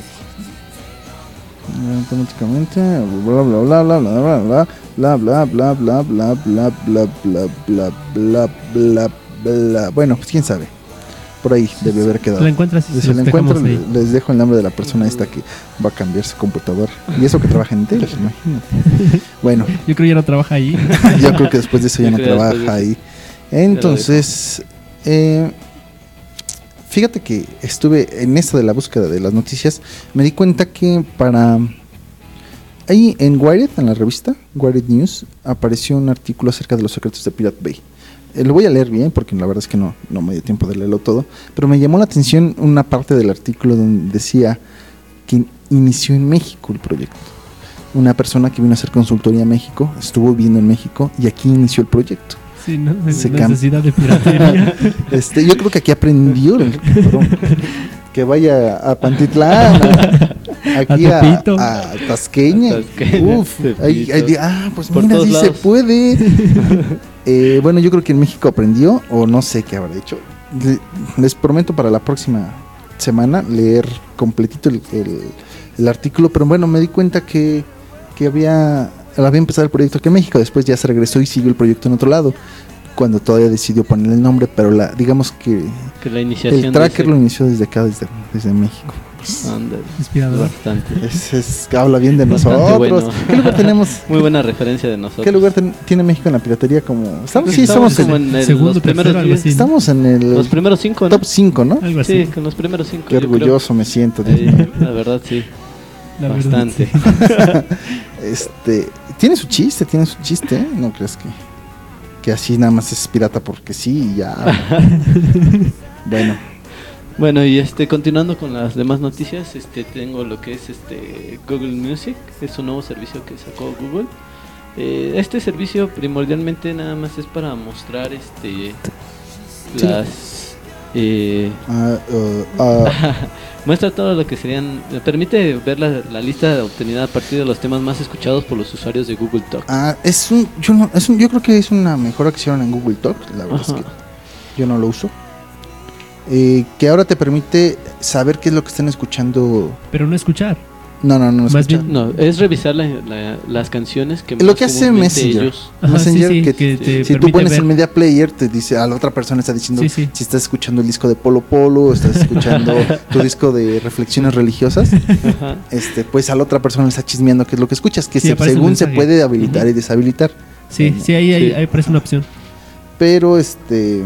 [SPEAKER 1] Automáticamente, bla bla bla bla bla bla bla bla bla bla bla bla bla bla bla bla bla bla bla. Bueno, pues quién sabe. Por ahí debe haber quedado.
[SPEAKER 2] La encuentras y
[SPEAKER 1] Si
[SPEAKER 2] los
[SPEAKER 1] la encuentro,
[SPEAKER 2] dejamos ahí.
[SPEAKER 1] les dejo el nombre de la persona esta que va a cambiar su computadora. Y eso que trabaja en Dell, imagínate. Bueno,
[SPEAKER 2] Yo creo que ya no trabaja ahí.
[SPEAKER 1] yo creo que después de eso ya
[SPEAKER 3] Yo
[SPEAKER 1] no
[SPEAKER 3] creo que después
[SPEAKER 1] trabaja
[SPEAKER 3] de
[SPEAKER 1] ahí. Entonces, eh, fíjate que estuve en esto de la búsqueda de las noticias, me di cuenta que para... Ahí en Wired, en la revista Wired News, apareció un artículo acerca de los secretos de Pirate Bay. Eh, lo voy a leer bien porque la verdad es que no, no me dio tiempo de leerlo todo, pero me llamó la atención una parte del artículo donde decía que inició en México el proyecto. Una persona que vino a hacer consultoría a México, estuvo viviendo en México y aquí inició el proyecto.
[SPEAKER 2] Sí, ¿no?
[SPEAKER 1] Se cam-
[SPEAKER 2] Necesidad de piratería.
[SPEAKER 1] Este, yo creo que aquí aprendió el cabrón. Que vaya a Pantitlán, a- aquí
[SPEAKER 2] A
[SPEAKER 1] a,
[SPEAKER 2] Tepito.
[SPEAKER 1] a Tasqueña.
[SPEAKER 3] A Tasqueña,
[SPEAKER 1] Uf,
[SPEAKER 3] Tepito.
[SPEAKER 1] ahí- ahí di- ah, pues
[SPEAKER 3] Por
[SPEAKER 1] mira,
[SPEAKER 3] todos
[SPEAKER 1] sí se
[SPEAKER 3] lados.
[SPEAKER 1] puede. Eh, bueno, yo creo que en México aprendió, o no sé qué habrá hecho. Le- les prometo para la próxima semana leer completito el, el- el artículo, pero bueno, me di cuenta que, que había, había empezado el proyecto aquí en México, después ya se regresó y siguió el proyecto en otro lado, cuando todavía decidió ponerle el nombre, pero la digamos que
[SPEAKER 3] Que la iniciación
[SPEAKER 1] el
[SPEAKER 3] de
[SPEAKER 1] tracker
[SPEAKER 3] ese-
[SPEAKER 1] lo inició desde acá, desde, desde México.
[SPEAKER 3] Ándale,
[SPEAKER 2] Inspirador.
[SPEAKER 3] bastante.
[SPEAKER 1] Es, es- habla bien de
[SPEAKER 3] Bastante
[SPEAKER 1] nosotros.
[SPEAKER 3] bueno.
[SPEAKER 1] ¿Qué lugar tenemos?
[SPEAKER 3] Muy buena referencia de nosotros.
[SPEAKER 1] ¿Qué lugar ten- tiene México en la piratería? Como estamos, sí,
[SPEAKER 3] Estamos
[SPEAKER 1] estamos,
[SPEAKER 3] como
[SPEAKER 1] en,
[SPEAKER 3] en el-
[SPEAKER 2] segundo,
[SPEAKER 3] los primeros
[SPEAKER 2] tercero, algo
[SPEAKER 3] diez.
[SPEAKER 2] así.
[SPEAKER 1] estamos en el
[SPEAKER 3] Los primeros cinco, ¿no?
[SPEAKER 1] top cinco, ¿no?
[SPEAKER 2] Algo así.
[SPEAKER 3] Sí, con los primeros cinco.
[SPEAKER 1] Qué
[SPEAKER 3] yo creo.
[SPEAKER 1] orgulloso me siento. Dios
[SPEAKER 3] Eh,
[SPEAKER 1] mío.
[SPEAKER 3] la verdad, sí.
[SPEAKER 2] La verdad,
[SPEAKER 3] Bastante.
[SPEAKER 2] sí.
[SPEAKER 1] Este, tiene su chiste, tiene su chiste, ¿eh? No crees que, que así nada más es pirata porque sí y ya. Bueno,
[SPEAKER 3] Bueno, y este continuando con las demás noticias, este tengo lo que es este Google Music, es un nuevo servicio que sacó Google. Eh, este servicio primordialmente nada más es para mostrar este
[SPEAKER 1] Sí.
[SPEAKER 3] las eh,
[SPEAKER 1] ah, uh, ah,
[SPEAKER 3] muestra todo lo que serían, permite ver la, la lista obtenida a partir de los temas más escuchados por los usuarios de Google Talk.
[SPEAKER 1] ah, es un, yo no, es un, yo creo que es una mejor acción en Google Talk, la verdad es
[SPEAKER 3] Ajá.
[SPEAKER 1] que yo no lo uso. Eh, que ahora te permite saber qué es lo que están escuchando.
[SPEAKER 2] Pero no escuchar.
[SPEAKER 1] No, no, no.
[SPEAKER 2] Más
[SPEAKER 1] escucha.
[SPEAKER 2] bien-
[SPEAKER 3] No, es revisar la- la- las canciones que
[SPEAKER 1] Lo
[SPEAKER 3] más
[SPEAKER 1] que hace
[SPEAKER 3] comúnmente
[SPEAKER 1] Messenger.
[SPEAKER 3] ellos...
[SPEAKER 2] Ajá,
[SPEAKER 1] Messenger,
[SPEAKER 2] sí, sí,
[SPEAKER 1] que,
[SPEAKER 2] que te
[SPEAKER 1] si tú
[SPEAKER 2] permite
[SPEAKER 1] pones
[SPEAKER 2] ver.
[SPEAKER 1] el media player, te dice a la otra persona está diciendo
[SPEAKER 2] Sí, sí.
[SPEAKER 1] si estás escuchando el disco de Polo Polo, estás escuchando tu disco de reflexiones religiosas,
[SPEAKER 3] Ajá.
[SPEAKER 1] este, pues a la otra persona le está chismeando qué es lo que escuchas, que
[SPEAKER 2] Sí,
[SPEAKER 1] se-
[SPEAKER 2] aparece el
[SPEAKER 1] según se
[SPEAKER 2] mensaje.
[SPEAKER 1] puede habilitar
[SPEAKER 2] Ujú.
[SPEAKER 1] y deshabilitar.
[SPEAKER 2] Sí,
[SPEAKER 1] Bueno,
[SPEAKER 2] sí, ahí, ahí,
[SPEAKER 3] Sí.
[SPEAKER 2] ahí aparece una opción.
[SPEAKER 1] Pero este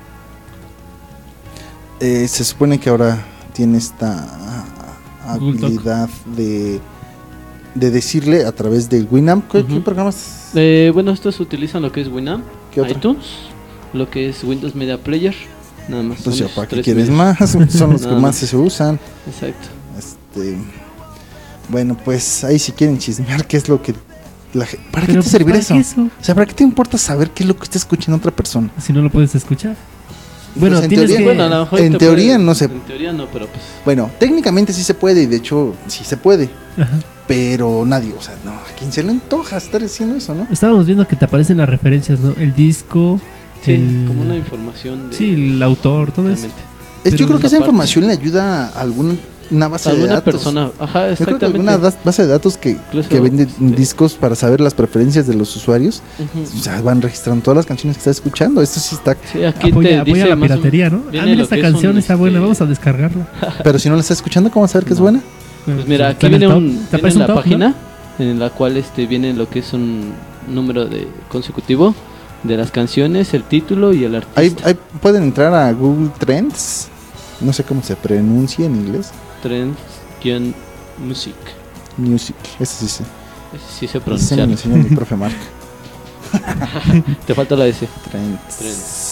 [SPEAKER 1] eh, se supone que ahora tiene esta
[SPEAKER 2] Google Talk.
[SPEAKER 1] habilidad de de decirle a través del Winamp. ¿Qué,
[SPEAKER 3] Ujú.
[SPEAKER 1] qué programas?
[SPEAKER 3] Eh, bueno, estos utilizan lo que es Winamp,
[SPEAKER 1] ¿Qué otro?
[SPEAKER 3] iTunes, lo que es Windows Media Player, nada más.
[SPEAKER 1] Pues
[SPEAKER 3] son
[SPEAKER 1] ya,
[SPEAKER 3] esos
[SPEAKER 1] ¿para qué
[SPEAKER 3] tres
[SPEAKER 1] quieres
[SPEAKER 3] medios.
[SPEAKER 1] más? Son los que
[SPEAKER 3] Nada
[SPEAKER 1] más
[SPEAKER 3] más.
[SPEAKER 1] se usan.
[SPEAKER 3] Exacto.
[SPEAKER 1] Este, bueno, pues ahí si quieren chismear qué es lo que la ge- ¿para qué
[SPEAKER 2] Pero,
[SPEAKER 1] te servirá
[SPEAKER 2] ¿para
[SPEAKER 1] eso?
[SPEAKER 2] qué eso?
[SPEAKER 1] O sea, ¿para qué te importa saber qué es lo que está escuchando otra persona?
[SPEAKER 2] Si no lo puedes escuchar. Bueno,
[SPEAKER 1] Pues en
[SPEAKER 2] tienes
[SPEAKER 1] teoría-
[SPEAKER 2] que...
[SPEAKER 3] Bueno, a lo mejor
[SPEAKER 1] en
[SPEAKER 3] te
[SPEAKER 1] teoría
[SPEAKER 3] puede-
[SPEAKER 1] no se-
[SPEAKER 3] En teoría no, pero pues...
[SPEAKER 1] Bueno, técnicamente sí se puede y de hecho sí se puede,
[SPEAKER 2] Ajá.
[SPEAKER 1] pero nadie, o sea, no, a quien se le antoja estar haciendo eso, ¿no?
[SPEAKER 2] Estábamos viendo que te aparecen las referencias, ¿no? El disco,
[SPEAKER 3] Sí,
[SPEAKER 2] el...
[SPEAKER 3] como una información de...
[SPEAKER 2] Sí, el autor, todo eso.
[SPEAKER 3] realmente.
[SPEAKER 1] Es- yo
[SPEAKER 2] pero
[SPEAKER 1] creo que esa
[SPEAKER 3] aparte-
[SPEAKER 1] información le ayuda a alguna una base de
[SPEAKER 3] Alguna
[SPEAKER 1] datos.
[SPEAKER 3] persona, ajá,
[SPEAKER 1] Yo creo que
[SPEAKER 3] exactamente.
[SPEAKER 1] alguna das- base de datos que,
[SPEAKER 3] Incluso,
[SPEAKER 1] que vende
[SPEAKER 3] este-
[SPEAKER 1] discos para saber las preferencias de los usuarios.
[SPEAKER 3] Ujú.
[SPEAKER 1] O sea, van registrando todas las canciones que estás escuchando. Esto sí está.
[SPEAKER 3] Sí, aquí
[SPEAKER 2] Apoya,
[SPEAKER 3] te
[SPEAKER 2] apoya
[SPEAKER 3] dice
[SPEAKER 2] la
[SPEAKER 3] más o-
[SPEAKER 2] piratería, ¿no?
[SPEAKER 3] viene
[SPEAKER 2] Ah, mira,
[SPEAKER 3] lo
[SPEAKER 2] esta
[SPEAKER 3] que es
[SPEAKER 2] canción
[SPEAKER 3] un,
[SPEAKER 2] está buena,
[SPEAKER 3] este,
[SPEAKER 2] vamos a descargarla.
[SPEAKER 1] Pero si no la estás escuchando, ¿cómo vas a saber que es
[SPEAKER 3] No.
[SPEAKER 1] buena?
[SPEAKER 3] Pues mira, aquí
[SPEAKER 2] Está en el
[SPEAKER 3] viene,
[SPEAKER 2] top.
[SPEAKER 3] un,
[SPEAKER 2] ¿Te
[SPEAKER 3] viene
[SPEAKER 2] aparece un
[SPEAKER 3] la
[SPEAKER 2] top, no?
[SPEAKER 3] página en la cual este viene lo que es un número de consecutivo de las canciones, el título y el artista.
[SPEAKER 1] Ahí, ahí pueden entrar a Google Trends. No sé cómo se pronuncia en inglés.
[SPEAKER 3] Trends-music.
[SPEAKER 1] Music. Ese sí, sí.
[SPEAKER 3] Ese sí se
[SPEAKER 1] Ese me
[SPEAKER 3] pronuncia.
[SPEAKER 1] lo enseñó mi profe Mark.
[SPEAKER 3] Te falta la S.
[SPEAKER 1] Trends.
[SPEAKER 3] Trends.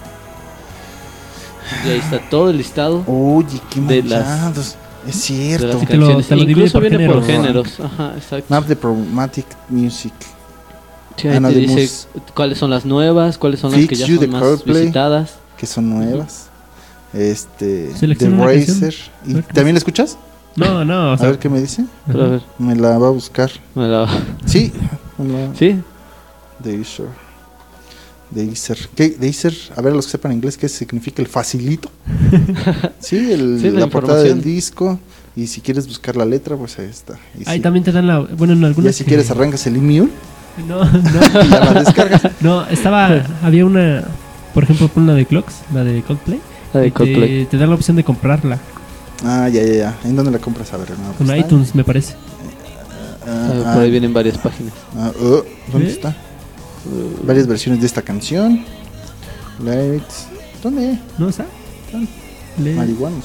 [SPEAKER 3] Y ahí está todo el listado
[SPEAKER 1] Oye, qué
[SPEAKER 3] De las-
[SPEAKER 1] manchados. Es
[SPEAKER 3] de
[SPEAKER 1] cierto.
[SPEAKER 3] las
[SPEAKER 2] Y te lo-
[SPEAKER 3] canciones.
[SPEAKER 2] te lo divide
[SPEAKER 3] Incluso
[SPEAKER 2] por
[SPEAKER 3] viene por
[SPEAKER 1] géneros.
[SPEAKER 3] géneros. Ajá, exacto.
[SPEAKER 1] Map de Problematic Music.
[SPEAKER 3] Sí, ahí
[SPEAKER 1] Ah, no,
[SPEAKER 3] te
[SPEAKER 1] de
[SPEAKER 3] dice
[SPEAKER 1] mus-
[SPEAKER 3] cuáles son las nuevas, cuáles son las
[SPEAKER 1] Fix
[SPEAKER 3] que ya
[SPEAKER 1] You de
[SPEAKER 3] son más
[SPEAKER 1] Coldplay.
[SPEAKER 3] visitadas.
[SPEAKER 1] Que son nuevas. Este. The
[SPEAKER 2] Selecciona una canción.
[SPEAKER 1] Racer.
[SPEAKER 2] A
[SPEAKER 1] ¿Y
[SPEAKER 2] ver qué
[SPEAKER 1] también la escuchas?
[SPEAKER 2] No, no, o
[SPEAKER 1] A
[SPEAKER 2] sea...
[SPEAKER 1] ver qué me dice.
[SPEAKER 3] Pero a ver,
[SPEAKER 1] Me la va a buscar.
[SPEAKER 3] me la-
[SPEAKER 1] Sí. me la-
[SPEAKER 3] ¿Sí?
[SPEAKER 1] Deezer. Deezer. ¿Qué? Deezer, a ver, a los que sepan inglés, ¿qué significa el facilito? Sí, el,
[SPEAKER 3] Sí, la
[SPEAKER 1] la, portada del
[SPEAKER 3] información.
[SPEAKER 1] disco. Y si quieres buscar la letra, pues ahí está. Y
[SPEAKER 2] Ahí
[SPEAKER 1] sí.
[SPEAKER 2] también te dan la... Bueno, en
[SPEAKER 1] Y
[SPEAKER 2] algunas...
[SPEAKER 1] si
[SPEAKER 2] que-
[SPEAKER 1] quieres arrancas el email
[SPEAKER 2] No, no.
[SPEAKER 1] y ya la descargas.
[SPEAKER 2] No, estaba... Había una... Por ejemplo, una de Clocks, la de Coldplay.
[SPEAKER 3] La de
[SPEAKER 2] y
[SPEAKER 3] Coldplay.
[SPEAKER 2] Te, te dan la opción de comprarla.
[SPEAKER 1] Ah, ya, ya, ya. ¿En dónde la compras? A ver, no,
[SPEAKER 2] Con
[SPEAKER 1] pues,
[SPEAKER 2] iTunes, me parece.
[SPEAKER 1] ah,
[SPEAKER 3] Ah,
[SPEAKER 1] ah,
[SPEAKER 3] por ahí vienen varias páginas.
[SPEAKER 1] ah, oh, ¿Dónde
[SPEAKER 2] ¿Eh?
[SPEAKER 1] está? Varias versiones de esta canción. Lights. ¿Dónde?
[SPEAKER 2] ¿No está? Le-
[SPEAKER 1] Marihuanos.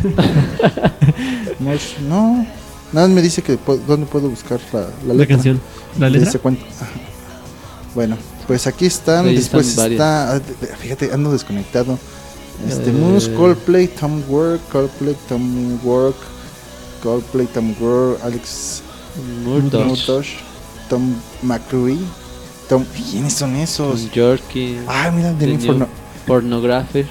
[SPEAKER 1] Mosh- no. Nada más me dice que pu- dónde puedo buscar la, la
[SPEAKER 2] La
[SPEAKER 1] letra.
[SPEAKER 2] canción. ¿La
[SPEAKER 1] De
[SPEAKER 2] letra?
[SPEAKER 1] ese cuento. Ajá. Bueno, pues aquí están.
[SPEAKER 3] Ahí
[SPEAKER 1] Después
[SPEAKER 3] están
[SPEAKER 1] está. ah, de- de- Fíjate, ando desconectado. Este,
[SPEAKER 3] Eh.
[SPEAKER 1] Moose, Coldplay, Tom Work, Coldplay, Tom Work, Coldplay, Tom Work, Alex
[SPEAKER 3] Murdoch,
[SPEAKER 1] Murdoch, Tom McCreary, Tom. ¿Quiénes son esos?
[SPEAKER 3] Tom Yorkie,
[SPEAKER 1] Ah, mira, de
[SPEAKER 3] The
[SPEAKER 1] Need for
[SPEAKER 3] New
[SPEAKER 1] No-
[SPEAKER 3] Pornographer,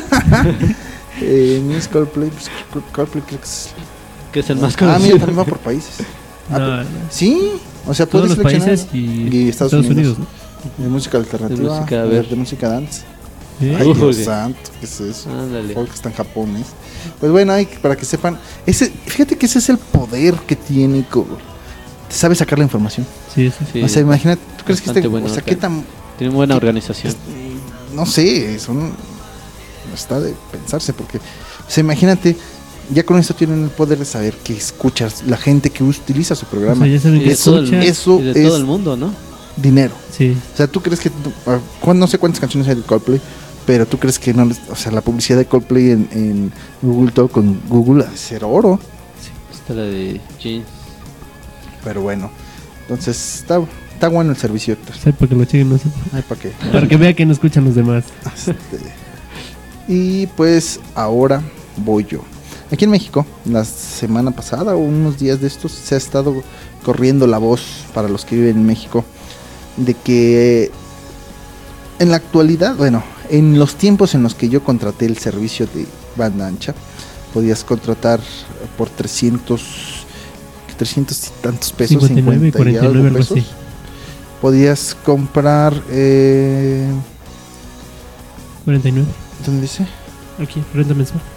[SPEAKER 1] eh, Moose, Coldplay, pues, Coldplay creo que es.
[SPEAKER 3] que es el más
[SPEAKER 1] Ah, mira,
[SPEAKER 3] conocido.
[SPEAKER 1] también va por países. Ah,
[SPEAKER 2] No,
[SPEAKER 1] pero-
[SPEAKER 2] no.
[SPEAKER 1] Sí, o sea,
[SPEAKER 2] Todos
[SPEAKER 1] puedes
[SPEAKER 2] los
[SPEAKER 1] seleccionar
[SPEAKER 2] países y,
[SPEAKER 1] y Estados Unidos.
[SPEAKER 2] ¿no?
[SPEAKER 1] de música alternativa,
[SPEAKER 3] De música, a
[SPEAKER 1] de,
[SPEAKER 3] ver.
[SPEAKER 1] de música dance.
[SPEAKER 2] ¿Eh?
[SPEAKER 1] Ay, Dios
[SPEAKER 3] Uy.
[SPEAKER 1] santo, ¿qué es eso?
[SPEAKER 3] Ándale.
[SPEAKER 1] Folk está en japonés. Pues bueno, hay, para que sepan, ese, fíjate que ese es el poder que tiene, co- te sabe sacar la información.
[SPEAKER 2] Sí, sí.
[SPEAKER 3] Sí,
[SPEAKER 1] O sea, imagínate, ¿tú crees que
[SPEAKER 3] bastante
[SPEAKER 1] este,
[SPEAKER 3] bueno
[SPEAKER 1] o sea,
[SPEAKER 3] acá.
[SPEAKER 1] qué tan,
[SPEAKER 3] tiene buena organización.
[SPEAKER 1] no sé, son, está de pensarse, porque, o sea, imagínate, ya con esto tienen el poder de saber que escuchas, la gente que utiliza su
[SPEAKER 2] O
[SPEAKER 1] programa,
[SPEAKER 2] sea, ya saben
[SPEAKER 3] Y
[SPEAKER 2] que
[SPEAKER 3] de todo el,
[SPEAKER 2] escucha.
[SPEAKER 1] eso
[SPEAKER 3] y de
[SPEAKER 1] es-
[SPEAKER 3] todo el mundo, ¿no?
[SPEAKER 1] dinero.
[SPEAKER 2] Sí.
[SPEAKER 1] O sea, tú crees que, ah, cuán- no sé cuántas canciones hay de Coldplay, pero tú crees que no, les- o sea, la publicidad de Coldplay en, en Google Talk con Google ha de ser oro.
[SPEAKER 3] Está la de Jeans.
[SPEAKER 1] Pero bueno, entonces está, está bueno el servicio, Héctor.
[SPEAKER 2] Sí, para que lo chequen, no sé.
[SPEAKER 1] Ay, ¿para qué?
[SPEAKER 2] Para que vea que no escuchan los demás.
[SPEAKER 1] Este, y pues ahora voy yo. Aquí en México, la semana pasada o unos días de estos, se ha estado corriendo la voz para los que viven en México de que en la actualidad, bueno, en los tiempos en los que yo contraté el servicio de banda ancha, podías contratar por trescientos, trescientos y tantos pesos,
[SPEAKER 2] cincuenta y nueve,
[SPEAKER 1] cincuenta y
[SPEAKER 2] cuarenta y
[SPEAKER 1] algo
[SPEAKER 2] nueve, algo
[SPEAKER 1] pesos.
[SPEAKER 2] así.
[SPEAKER 1] Podías comprar, eh,
[SPEAKER 2] cuarenta y nueve.
[SPEAKER 1] ¿dónde dice?
[SPEAKER 2] Aquí, renta mensual.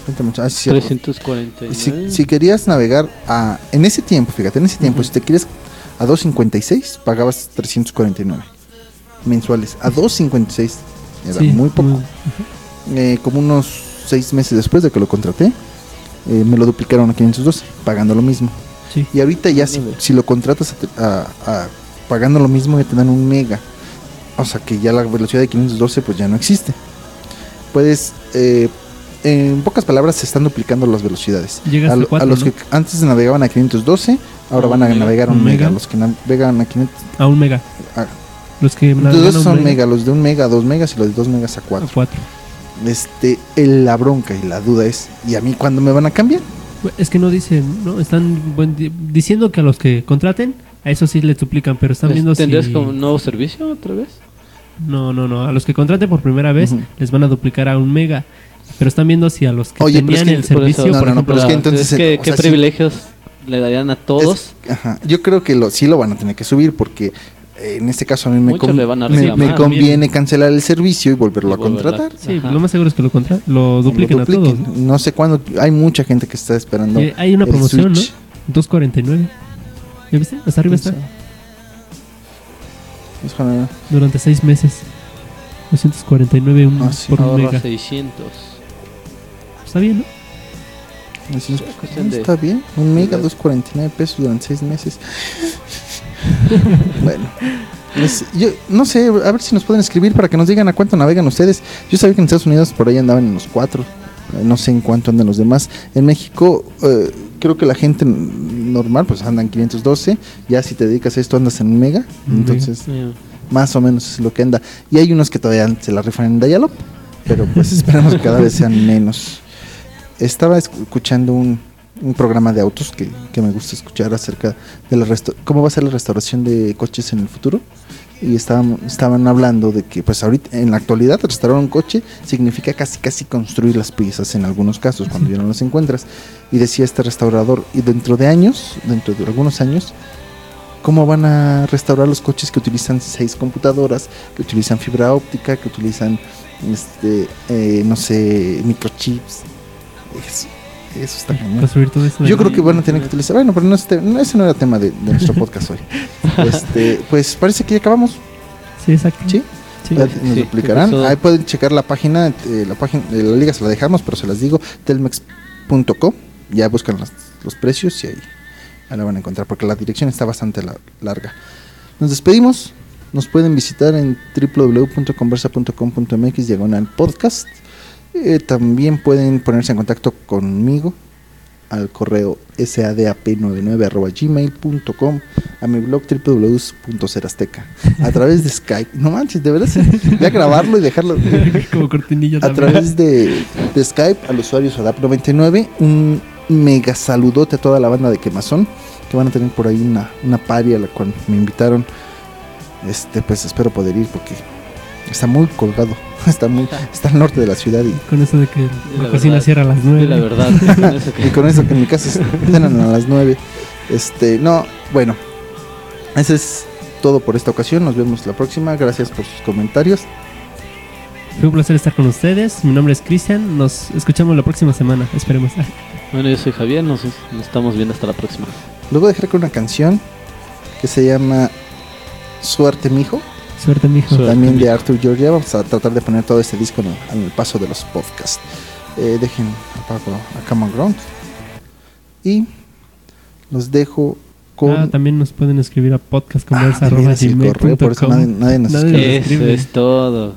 [SPEAKER 1] cincuenta mensual. Ah, sí, cierto.
[SPEAKER 3] trescientos cuarenta y nueve.
[SPEAKER 1] Si, si querías navegar a... En ese tiempo, fíjate, en ese tiempo,
[SPEAKER 3] Ujú.
[SPEAKER 1] si te querías a dos cincuenta y seis, pagabas trescientos cuarenta y nueve mensuales. A dos cincuenta y seis era
[SPEAKER 2] Sí,
[SPEAKER 1] muy poco.
[SPEAKER 2] muy-
[SPEAKER 1] Eh, como unos seis meses después de que lo contraté, eh, me lo duplicaron a quinientos doce, pagando lo mismo.
[SPEAKER 2] Sí.
[SPEAKER 1] Y ahorita ya si,
[SPEAKER 3] Órale.
[SPEAKER 1] si lo contratas a, a- a- pagando lo mismo, ya te dan un mega. O sea que ya la velocidad de quinientos doce pues ya no existe. Puedes, eh, en pocas palabras, se están duplicando las velocidades.
[SPEAKER 2] Llega
[SPEAKER 1] A,
[SPEAKER 2] hasta
[SPEAKER 1] lo-
[SPEAKER 2] cuatro,
[SPEAKER 1] a los
[SPEAKER 2] ¿no?
[SPEAKER 1] que antes navegaban a quinientos doce, ahora
[SPEAKER 3] Un
[SPEAKER 1] van a
[SPEAKER 3] mega.
[SPEAKER 1] navegar a un
[SPEAKER 2] Un
[SPEAKER 1] mega.
[SPEAKER 2] mega.
[SPEAKER 1] Los que navegan a quinientos...
[SPEAKER 2] A un mega.
[SPEAKER 1] a-
[SPEAKER 2] Los que
[SPEAKER 1] los
[SPEAKER 2] navegan a
[SPEAKER 1] dos
[SPEAKER 2] un
[SPEAKER 1] son mega, los de un mega a dos megas y los de dos megas a
[SPEAKER 2] A
[SPEAKER 1] cuatro.
[SPEAKER 2] cuatro.
[SPEAKER 1] Este, el- la bronca y la duda es, ¿y a mí cuándo me van a cambiar?
[SPEAKER 2] Es que no dicen, ¿no? Están buen- di- diciendo que a los que contraten, a eso sí les duplican, pero están viendo si...
[SPEAKER 3] ¿Tendrías como un nuevo servicio otra vez?
[SPEAKER 2] No, no, no. A los que contraten por primera vez
[SPEAKER 1] Ujú.
[SPEAKER 2] les van a duplicar a un mega. Pero están viendo si a los que
[SPEAKER 1] Oye, pero es
[SPEAKER 2] tenían
[SPEAKER 1] que
[SPEAKER 2] el
[SPEAKER 3] por eso-
[SPEAKER 2] servicio,
[SPEAKER 1] no,
[SPEAKER 2] por
[SPEAKER 1] no, no,
[SPEAKER 2] ejemplo...
[SPEAKER 1] pero es que
[SPEAKER 3] Ah,
[SPEAKER 1] entonces,
[SPEAKER 3] ¿qué,
[SPEAKER 1] o
[SPEAKER 3] qué
[SPEAKER 1] sea, sí.
[SPEAKER 3] privilegios le darían a todos?
[SPEAKER 1] Es- ajá, yo creo que lo, sí lo van a tener que subir porque eh, en este caso a mí me,
[SPEAKER 3] Muchos
[SPEAKER 1] con-
[SPEAKER 3] le van a
[SPEAKER 1] me-
[SPEAKER 3] reclamar
[SPEAKER 1] me
[SPEAKER 2] también.
[SPEAKER 1] conviene cancelar el servicio y volverlo
[SPEAKER 3] Y
[SPEAKER 1] a
[SPEAKER 3] volverla-
[SPEAKER 1] contratar.
[SPEAKER 2] Sí,
[SPEAKER 3] Ajá.
[SPEAKER 2] lo más seguro es que lo, contra lo
[SPEAKER 1] Lo
[SPEAKER 2] dupliquen a todos.
[SPEAKER 1] dupliquen. No sé cuándo, hay mucha gente que está esperando.
[SPEAKER 2] Eh, hay una
[SPEAKER 1] el
[SPEAKER 2] promoción,
[SPEAKER 1] Switch.
[SPEAKER 2] ¿no? dos cuarenta y nueve. ¿Ya viste? Hasta arriba está.
[SPEAKER 1] Es cuando-
[SPEAKER 2] Durante seis meses. doscientos cuarenta y nueve un-
[SPEAKER 1] Ah, sí.
[SPEAKER 2] por un
[SPEAKER 3] Ahorra
[SPEAKER 2] mega.
[SPEAKER 3] seiscientos.
[SPEAKER 2] Está bien, ¿no?
[SPEAKER 1] así es-
[SPEAKER 3] Es cuestión de-
[SPEAKER 1] está bien, un mega,
[SPEAKER 3] de-
[SPEAKER 1] dos cuarenta y nueve pesos durante seis meses. Bueno, es- yo no sé, a ver si nos pueden escribir para que nos digan a cuánto navegan ustedes. Yo sabía que en Estados Unidos por ahí andaban en los cuatro, eh, no sé en cuánto andan los demás. En México, eh, creo que la gente n- normal pues anda en quinientos doce. Ya si te dedicas a esto andas en un mega,
[SPEAKER 2] Un
[SPEAKER 1] entonces
[SPEAKER 3] Yeah.
[SPEAKER 1] más o menos es lo que anda. Y hay unos que todavía se la rifan en Dial-Up, pero pues esperamos que cada vez sean menos. Estaba escuchando un, un programa de autos que, que me gusta escuchar acerca de la resto- cómo va a ser la restauración de coches en el futuro. Y estaban, estaban hablando de que pues ahorita en la actualidad restaurar un coche significa casi casi construir las piezas en algunos casos cuando ya no las encuentras. Y decía este restaurador, y dentro de años, dentro de algunos años, ¿cómo van a restaurar los coches que utilizan seis computadoras, que utilizan fibra óptica, que utilizan, este, eh, no sé, microchips? Eso, eso está cañón.
[SPEAKER 2] Construir todo eso.
[SPEAKER 1] Yo creo que van a tener que utilizar. Bueno, pero no, este, no ese no era tema de, de nuestro podcast hoy. Este, pues parece que ya acabamos.
[SPEAKER 2] Sí, exacto.
[SPEAKER 1] ¿Sí?
[SPEAKER 2] Sí.
[SPEAKER 1] Ya nos
[SPEAKER 3] sí,
[SPEAKER 1] duplicarán.
[SPEAKER 3] empezó.
[SPEAKER 1] Ahí pueden checar la página, eh, la página, eh, la liga se la dejamos, pero se las digo, telmex punto com. Ya buscan las- los precios y ahí, ahí la van a encontrar, porque la dirección está bastante la- larga. Nos despedimos. Nos pueden visitar en w w w punto conversa punto com punto m x diagonal podcast. Eh, también pueden ponerse en contacto conmigo al correo sadap noventa y nueve arroba gmail punto com, a mi blog w w w punto serazteca, a través de Skype. No manches, de verdad, sí, ya grabarlo y dejarlo
[SPEAKER 2] Como cortinilla
[SPEAKER 1] a
[SPEAKER 2] también.
[SPEAKER 1] través de, de Skype al usuario sadap noventa y nueve. Un mega saludote a toda la banda de Quemazón, que van a tener por ahí una, una party a la cual me invitaron. Este, pues espero poder ir porque está muy colgado, está muy, está al norte de la ciudad y
[SPEAKER 2] Con eso de que
[SPEAKER 3] la
[SPEAKER 2] la cocina
[SPEAKER 3] verdad.
[SPEAKER 2] cierra a las nueve.
[SPEAKER 3] Sí, la verdad. con eso que-
[SPEAKER 1] Y con eso que en mi casa se cenan a las nueve. Este, no, bueno. Eso es todo por esta ocasión. Nos vemos la próxima. Gracias por sus comentarios.
[SPEAKER 2] Fue un placer estar con ustedes. Mi nombre es Cristian. Nos escuchamos la próxima semana. Esperemos.
[SPEAKER 3] Bueno, yo soy Javier. Nos, nos estamos viendo hasta la próxima.
[SPEAKER 1] Luego dejar con una canción que se llama Suerte, mijo.
[SPEAKER 2] Suerte, mijo.
[SPEAKER 3] Suerte.
[SPEAKER 1] También de Arthur Georgia. Vamos a tratar de poner todo este disco en el, en el paso de los podcasts. Eh, dejen apago a Common Ground. Y los dejo con.
[SPEAKER 2] Ah, también nos pueden escribir a podcastconversa
[SPEAKER 1] Ah, de
[SPEAKER 2] arroba
[SPEAKER 1] veras, el
[SPEAKER 2] gmail
[SPEAKER 1] correo,
[SPEAKER 2] punto
[SPEAKER 1] por eso
[SPEAKER 2] com.
[SPEAKER 1] nadie, nadie nos
[SPEAKER 2] Nadie
[SPEAKER 1] escribe.
[SPEAKER 2] nos
[SPEAKER 3] Eso
[SPEAKER 2] escribe.
[SPEAKER 3] es todo.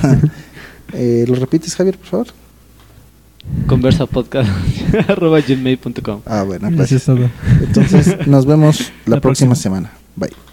[SPEAKER 1] Eh, ¿Lo repites, Javier, por favor?
[SPEAKER 3] Conversa podcast arroba gmail punto com.
[SPEAKER 1] Ah, bueno,
[SPEAKER 2] Eso
[SPEAKER 1] gracias.
[SPEAKER 2] es todo.
[SPEAKER 1] Entonces, nos vemos la,
[SPEAKER 2] La
[SPEAKER 1] próxima
[SPEAKER 2] próxima.
[SPEAKER 1] semana. Bye.